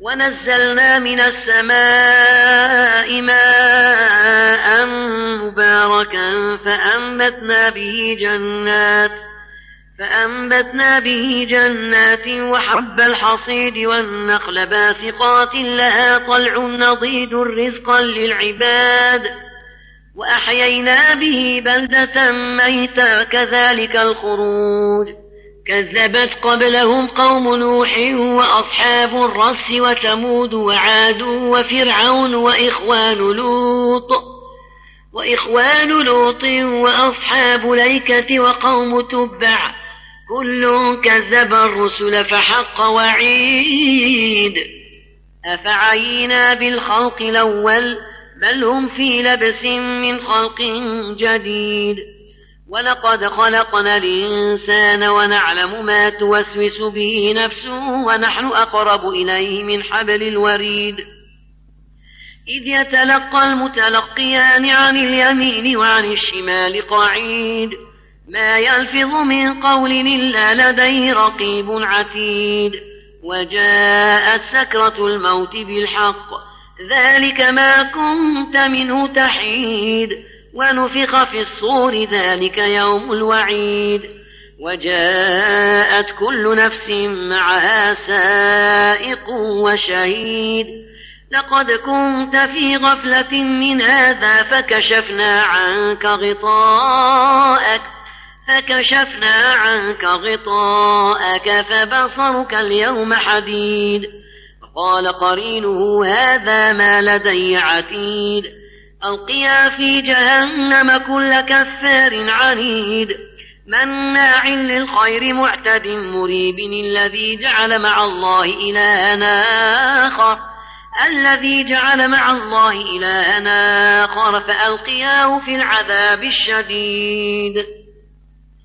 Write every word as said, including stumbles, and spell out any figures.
ونزلنا من السماء ماء مباركا فأنبتنا به جنات فأنبتنا به جنات وحب الحصيد والنخل باسقات لها طلع نضيد رزقا للعباد وأحيينا به بلدة ميتا كذلك الخروج. كذبت قبلهم قوم نوح وأصحاب الرس وثمود وعاد وفرعون وإخوان لوط وإخوان لوط وأصحاب الأيكة وقوم تبع كل كذب الرسل فحق وعيد. أفعينا بالخلق الأول بل هم في لبس من خلق جديد. ولقد خلقنا الإنسان ونعلم ما توسوس به نفسه ونحن أقرب إليه من حبل الوريد إذ يتلقى المتلقيان عن اليمين وعن الشمال قعيد ما يلفظ من قول إلا لديه رقيب عتيد. وجاءت سكرة الموت بالحق ذلك ما كنت منه تحيد ونفخ في الصور ذلك يوم الوعيد. وجاءت كل نفس معها سائق وشهيد. لقد كنت في غفلة من هذا فكشفنا عنك غطاءك فكشفنا عنك غطاءك فبصرك اليوم حديد. وقال قرينه هذا ما لدي عتيد. ألقيا في جهنم كل كفار عنيد مناع للخير معتد مريب الذي جعل مع الله إلهًا آخر الذي جعل مع الله إلهًا آخر فألقياه في العذاب الشديد.